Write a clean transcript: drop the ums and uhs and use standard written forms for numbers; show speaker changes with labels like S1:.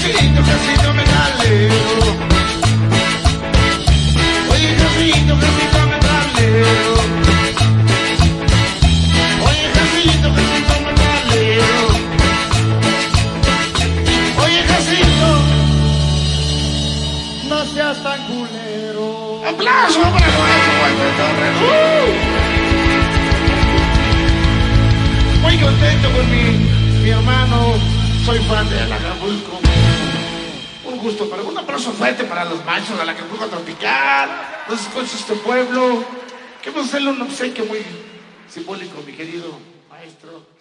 S1: Jacinto, Jacinto metalero. Oye, Jacinto, Jacinto metalero. Oye, Jacinto, Jacinto metalero. Oye, Jacinto, no seas tan culero. ¡Aplauso para el maestro Walter Torres! Muy contento con mi hermano. Soy fan de Acapulco. Un gusto, pero un aplauso fuerte para los machos de Acapulco tropical. Los escuchos de este pueblo. Que vamos a hacerle un obsequio muy simbólico, mi querido maestro.